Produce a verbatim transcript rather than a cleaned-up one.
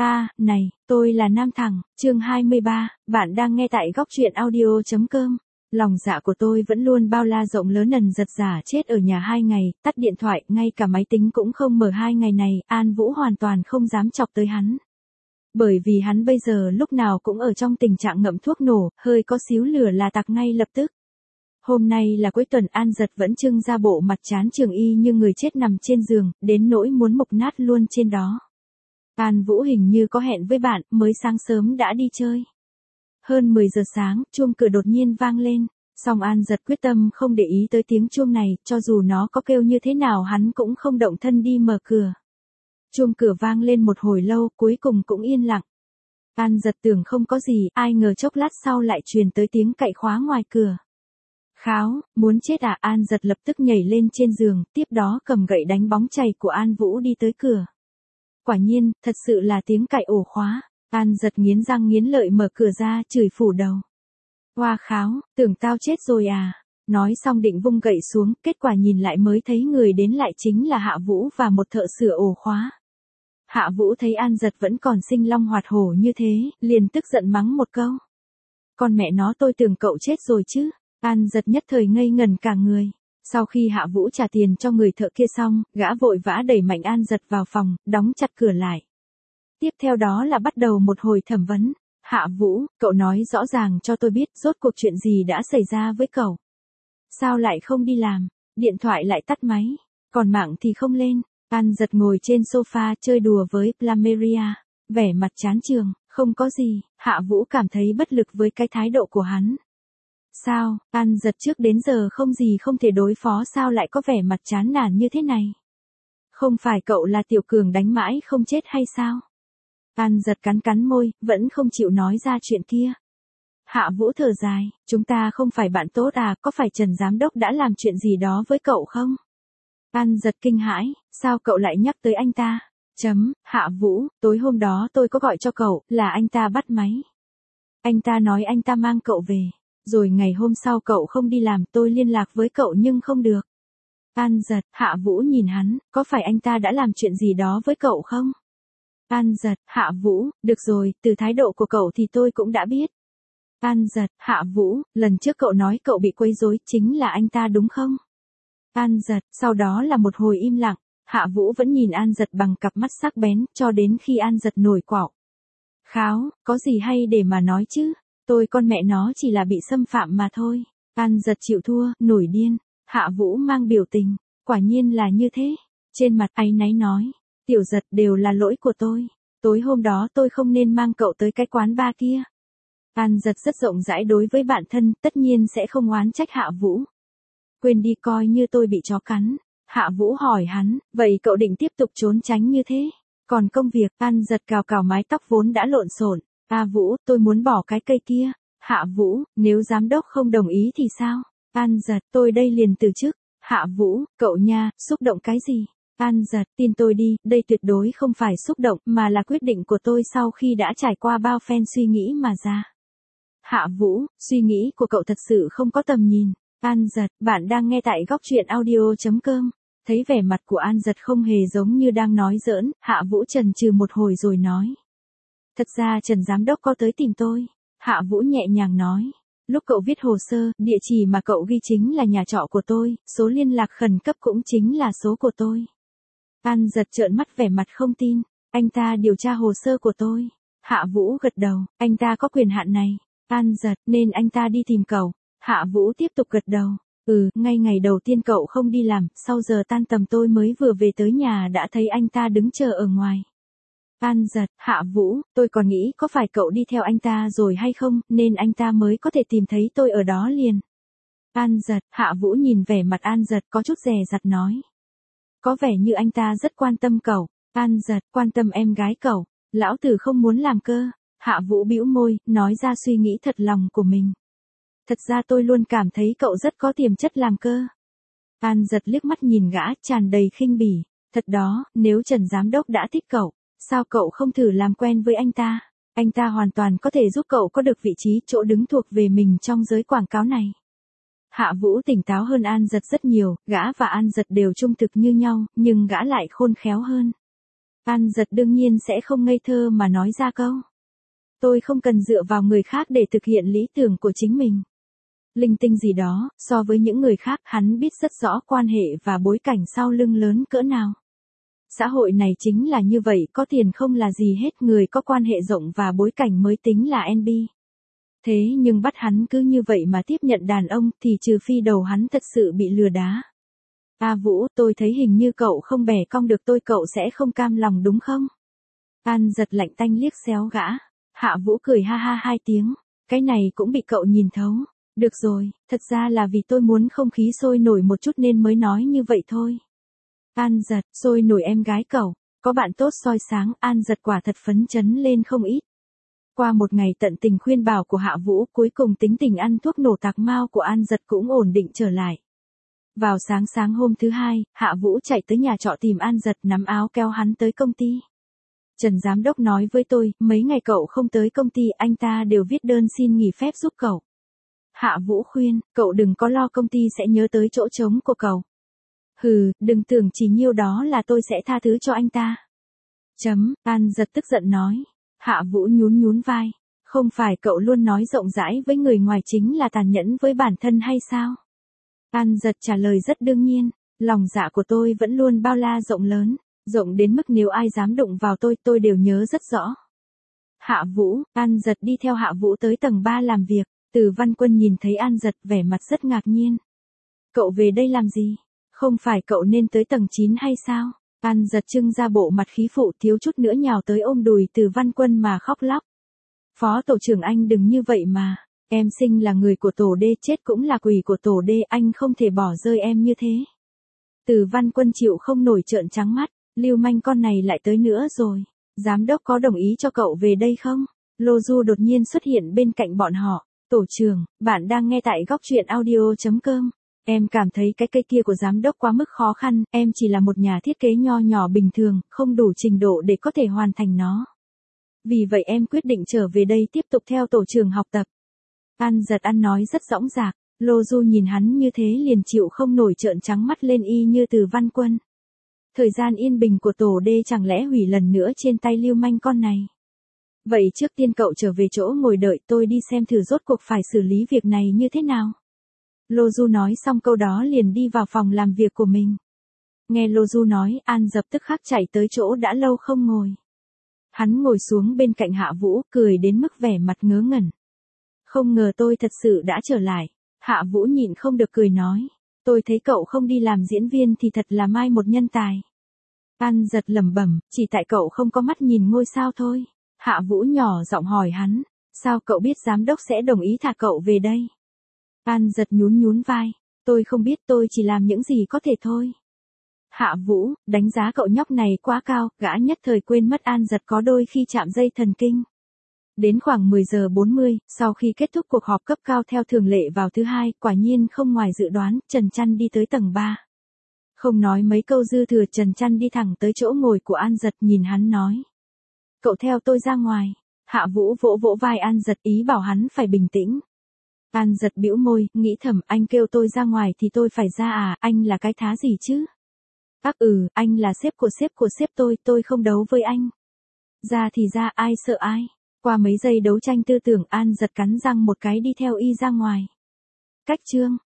A, này, tôi là Nam Thẳng, chương hai mươi ba, bạn đang nghe tại góc truyện audio.com. Lòng dạ của tôi vẫn luôn bao la rộng lớn nần giật giả chết ở nhà hai ngày, tắt điện thoại, ngay cả máy tính cũng không mở hai ngày này, An Vũ hoàn toàn không dám chọc tới hắn. Bởi vì hắn bây giờ lúc nào cũng ở trong tình trạng ngậm thuốc nổ, hơi có xíu lửa là tặc ngay lập tức. Hôm nay là cuối tuần, An Giật vẫn trưng ra bộ mặt chán trường y như người chết nằm trên giường, đến nỗi muốn mục nát luôn trên đó. An Vũ hình như có hẹn với bạn, mới sáng sớm đã đi chơi. Hơn mười giờ sáng, chuông cửa đột nhiên vang lên, song An Giật quyết tâm không để ý tới tiếng chuông này, cho dù nó có kêu như thế nào hắn cũng không động thân đi mở cửa. Chuông cửa vang lên một hồi lâu, cuối cùng cũng yên lặng. An Giật tưởng không có gì, ai ngờ chốc lát sau lại truyền tới tiếng cạy khóa ngoài cửa. Kháo, muốn chết à? An Giật lập tức nhảy lên trên giường, tiếp đó cầm gậy đánh bóng chày của An Vũ đi tới cửa. Quả nhiên, thật sự là tiếng cạy ổ khóa. An Giật nghiến răng nghiến lợi mở cửa ra, chửi phủ đầu. Hoa kháo, tưởng tao chết rồi à? Nói xong định vung gậy xuống, kết quả nhìn lại mới thấy người đến lại chính là Hạ Vũ và một thợ sửa ổ khóa. Hạ Vũ thấy An Giật vẫn còn sinh long hoạt hổ như thế, liền tức giận mắng một câu. Con mẹ nó, tôi tưởng cậu chết rồi chứ. An Giật nhất thời ngây ngần cả người. Sau khi Hạ Vũ trả tiền cho người thợ kia xong, gã vội vã đẩy mạnh An Giật vào phòng, đóng chặt cửa lại. Tiếp theo đó là bắt đầu một hồi thẩm vấn. Hạ Vũ, cậu nói rõ ràng cho tôi biết rốt cuộc chuyện gì đã xảy ra với cậu. Sao lại không đi làm, điện thoại lại tắt máy, còn mạng thì không lên. An Giật ngồi trên sofa chơi đùa với Plameria, vẻ mặt chán chường, không có gì. Hạ Vũ cảm thấy bất lực với cái thái độ của hắn. Sao, An Giật trước đến giờ không gì không thể đối phó, sao lại có vẻ mặt chán nản như thế này? Không phải cậu là Tiểu Cường đánh mãi không chết hay sao? An Giật cắn cắn môi, vẫn không chịu nói ra chuyện kia. Hạ Vũ thở dài, chúng ta không phải bạn tốt à, có phải Trần Giám Đốc đã làm chuyện gì đó với cậu không? An Giật kinh hãi, sao cậu lại nhắc tới anh ta? Chấm, Hạ Vũ, tối hôm đó tôi có gọi cho cậu, là anh ta bắt máy. Anh ta nói anh ta mang cậu về. Rồi ngày hôm sau cậu không đi làm, tôi liên lạc với cậu nhưng không được. An Giật, Hạ Vũ nhìn hắn, có phải anh ta đã làm chuyện gì đó với cậu không? An Giật, Hạ Vũ, được rồi, từ thái độ của cậu thì tôi cũng đã biết. An Giật, Hạ Vũ, lần trước cậu nói cậu bị quấy rối, chính là anh ta đúng không? An Giật, sau đó là một hồi im lặng, Hạ Vũ vẫn nhìn An Giật bằng cặp mắt sắc bén, cho đến khi An Giật nổi quạo. Kháo, có gì hay để mà nói chứ? Tôi con mẹ nó chỉ là bị xâm phạm mà thôi. An Giật chịu thua, nổi điên. Hạ Vũ mang biểu tình, quả nhiên là như thế. Trên mặt áy náy nói, Tiểu Giật, đều là lỗi của tôi. Tối hôm đó tôi không nên mang cậu tới cái quán bar kia. An Giật rất rộng rãi đối với bản thân, tất nhiên sẽ không oán trách Hạ Vũ. Quên đi, coi như tôi bị chó cắn. Hạ Vũ hỏi hắn, vậy cậu định tiếp tục trốn tránh như thế? Còn công việc? An Giật cào cào mái tóc vốn đã lộn xộn. A Vũ, tôi muốn bỏ cái cây kia. Hạ Vũ, nếu giám đốc không đồng ý thì sao? An Giật, tôi đây liền từ chức. Hạ Vũ, cậu nha, xúc động cái gì? An Giật, tin tôi đi, đây tuyệt đối không phải xúc động, mà là quyết định của tôi sau khi đã trải qua bao phen suy nghĩ mà ra. Hạ Vũ, suy nghĩ của cậu thật sự không có tầm nhìn. An Giật, bạn đang nghe tại góc truyện audio.com. Thấy vẻ mặt của An Giật không hề giống như đang nói giỡn, Hạ Vũ chần chừ một hồi rồi nói. Thật ra Trần Giám Đốc có tới tìm tôi. Hạ Vũ nhẹ nhàng nói. Lúc cậu viết hồ sơ, địa chỉ mà cậu ghi chính là nhà trọ của tôi, số liên lạc khẩn cấp cũng chính là số của tôi. An Giật trợn mắt vẻ mặt không tin. Anh ta điều tra hồ sơ của tôi. Hạ Vũ gật đầu, anh ta có quyền hạn này. An Giật, nên anh ta đi tìm cậu. Hạ Vũ tiếp tục gật đầu. Ừ, ngay ngày đầu tiên cậu không đi làm, sau giờ tan tầm tôi mới vừa về tới nhà đã thấy anh ta đứng chờ ở ngoài. An Giật, Hạ Vũ, tôi còn nghĩ có phải cậu đi theo anh ta rồi hay không, nên anh ta mới có thể tìm thấy tôi ở đó liền. An Giật, Hạ Vũ nhìn vẻ mặt An Giật có chút dè dặt nói. Có vẻ như anh ta rất quan tâm cậu. An Giật, quan tâm em gái cậu. Lão tử không muốn làm cơ. Hạ Vũ bĩu môi, nói ra suy nghĩ thật lòng của mình. Thật ra tôi luôn cảm thấy cậu rất có tiềm chất làm cơ. An Giật liếc mắt nhìn gã, tràn đầy khinh bỉ. Thật đó, nếu Trần Giám Đốc đã thích cậu, sao cậu không thử làm quen với anh ta? Anh ta hoàn toàn có thể giúp cậu có được vị trí, chỗ đứng thuộc về mình trong giới quảng cáo này. Hạ Vũ tỉnh táo hơn An Giật rất nhiều, gã và An Giật đều trung thực như nhau, nhưng gã lại khôn khéo hơn. An Giật đương nhiên sẽ không ngây thơ mà nói ra câu. Tôi không cần dựa vào người khác để thực hiện lý tưởng của chính mình. Linh tinh gì đó, so với những người khác hắn biết rất rõ quan hệ và bối cảnh sau lưng lớn cỡ nào. Xã hội này chính là như vậy, có tiền không là gì hết, người có quan hệ rộng và bối cảnh mới tính là en bê. Thế nhưng bắt hắn cứ như vậy mà tiếp nhận đàn ông thì trừ phi đầu hắn thật sự bị lừa đá. A Vũ, tôi thấy hình như cậu không bẻ cong được tôi, cậu sẽ không cam lòng đúng không? An Giật lạnh tanh liếc xéo gã. Hạ Vũ cười ha ha hai tiếng. Cái này cũng bị cậu nhìn thấu. Được rồi, thật ra là vì tôi muốn không khí sôi nổi một chút nên mới nói như vậy thôi. An Giật, sôi nổi em gái cậu. Có bạn tốt soi sáng, An Giật quả thật phấn chấn lên không ít. Qua một ngày tận tình khuyên bảo của Hạ Vũ, cuối cùng tính tình ăn thuốc nổ tạc mau của An Giật cũng ổn định trở lại. Vào sáng sáng hôm thứ hai, Hạ Vũ chạy tới nhà trọ tìm An Giật, nắm áo kéo hắn tới công ty. Trần giám đốc nói với tôi, mấy ngày cậu không tới công ty, anh ta đều viết đơn xin nghỉ phép giúp cậu. Hạ Vũ khuyên, cậu đừng có lo, công ty sẽ nhớ tới chỗ trống của cậu. Hừ, đừng tưởng chỉ nhiêu đó là tôi sẽ tha thứ cho anh ta. Chấm, An Giật tức giận nói. Hạ Vũ nhún nhún vai. Không phải cậu luôn nói rộng rãi với người ngoài chính là tàn nhẫn với bản thân hay sao? An Giật trả lời rất đương nhiên. Lòng dạ của tôi vẫn luôn bao la rộng lớn. Rộng đến mức nếu ai dám đụng vào tôi, tôi đều nhớ rất rõ. Hạ Vũ, An Giật đi theo Hạ Vũ tới tầng ba làm việc. Từ Văn Quân nhìn thấy An Giật vẻ mặt rất ngạc nhiên. Cậu về đây làm gì? Không phải cậu nên tới tầng chín hay sao? An Giật trưng ra bộ mặt khí phụ, thiếu chút nữa nhào tới ôm đùi Từ Văn Quân mà khóc lóc. Phó tổ trưởng anh đừng như vậy mà. Em sinh là người của tổ D, chết cũng là quỷ của tổ D, anh không thể bỏ rơi em như thế. Từ Văn Quân chịu không nổi trợn trắng mắt. Lưu manh con này lại tới nữa rồi. Giám đốc có đồng ý cho cậu về đây không? Lô Du đột nhiên xuất hiện bên cạnh bọn họ. Tổ trưởng, bạn đang nghe tại góc truyện audio chấm com. Em cảm thấy cái cây kia của giám đốc quá mức khó khăn, em chỉ là một nhà thiết kế nho nhỏ bình thường, không đủ trình độ để có thể hoàn thành nó. Vì vậy em quyết định trở về đây tiếp tục theo tổ trưởng học tập. An Giật ăn nói rất dõng dạc, Lô Du nhìn hắn như thế liền chịu không nổi trợn trắng mắt lên y như Từ Văn Quân. Thời gian yên bình của tổ D chẳng lẽ hủy lần nữa trên tay lưu manh con này. Vậy trước tiên cậu trở về chỗ ngồi đợi, tôi đi xem thử rốt cuộc phải xử lý việc này như thế nào. Lô Du nói xong câu đó liền đi vào phòng làm việc của mình. Nghe Lô Du nói, An Giật tức khắc chạy tới chỗ đã lâu không ngồi. Hắn ngồi xuống bên cạnh Hạ Vũ, cười đến mức vẻ mặt ngớ ngẩn. Không ngờ tôi thật sự đã trở lại. Hạ Vũ nhịn không được cười nói. Tôi thấy cậu không đi làm diễn viên thì thật là mai một nhân tài. An Giật lẩm bẩm, chỉ tại cậu không có mắt nhìn ngôi sao thôi. Hạ Vũ nhỏ giọng hỏi hắn. Sao cậu biết giám đốc sẽ đồng ý thả cậu về đây? An Giật nhún nhún vai. Tôi không biết, tôi chỉ làm những gì có thể thôi. Hạ Vũ, đánh giá cậu nhóc này quá cao, gã nhất thời quên mất An Giật có đôi khi chạm dây thần kinh. Đến khoảng mười giờ bốn mươi, sau khi kết thúc cuộc họp cấp cao theo thường lệ vào thứ hai, quả nhiên không ngoài dự đoán, Trần Chăn đi tới tầng ba. Không nói mấy câu dư thừa, Trần Chăn đi thẳng tới chỗ ngồi của An Giật, nhìn hắn nói. Cậu theo tôi ra ngoài. Hạ Vũ vỗ vỗ vai An Giật, ý bảo hắn phải bình tĩnh. An Giật bĩu môi, nghĩ thầm, anh kêu tôi ra ngoài thì tôi phải ra à, anh là cái thá gì chứ? Ác ừ, anh là sếp của sếp của sếp tôi, tôi không đấu với anh. Ra thì ra, ai sợ ai. Qua mấy giây đấu tranh tư tưởng, An Giật cắn răng một cái đi theo y ra ngoài. Cách chương.